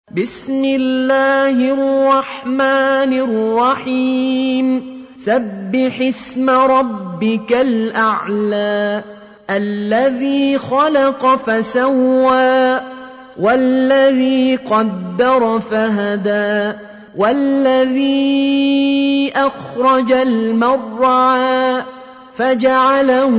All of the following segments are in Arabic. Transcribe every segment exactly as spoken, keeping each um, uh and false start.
بسم الله الرحمن الرحيم سبح اسم ربك الأعلى الذي خلق فسوى والذي قدر فهدى والذي أخرج المرعى فجعله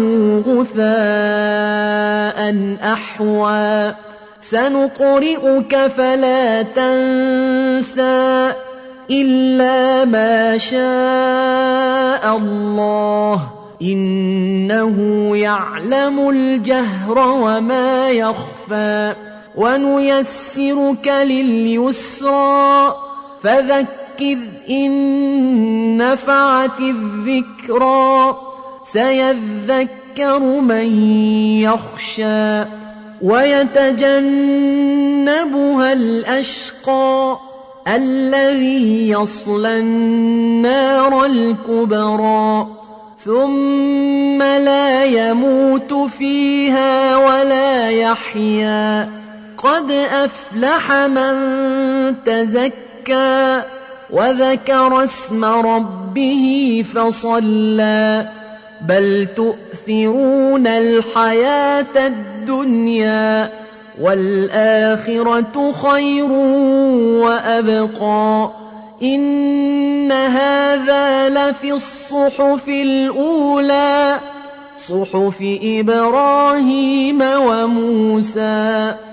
غثاء أحوى سنقرئك فلا تنسى إلا ما شاء الله إنه يعلم الجهر وما يخفى ونيسرك لليسرى فذكر إن نفعت الذكرى سيذكر من يخشى ويتجنبها الأشقى الذي يصلى النار الكبرى ثم لا يموت فيها ولا يحيا قد أفلح من تزكى وذكر اسم ربه فصلى بل تؤثرون الحياة الدنيا والآخرة خير وأبقى إن هذا لفي الصحف الأولى صحف إبراهيم وموسى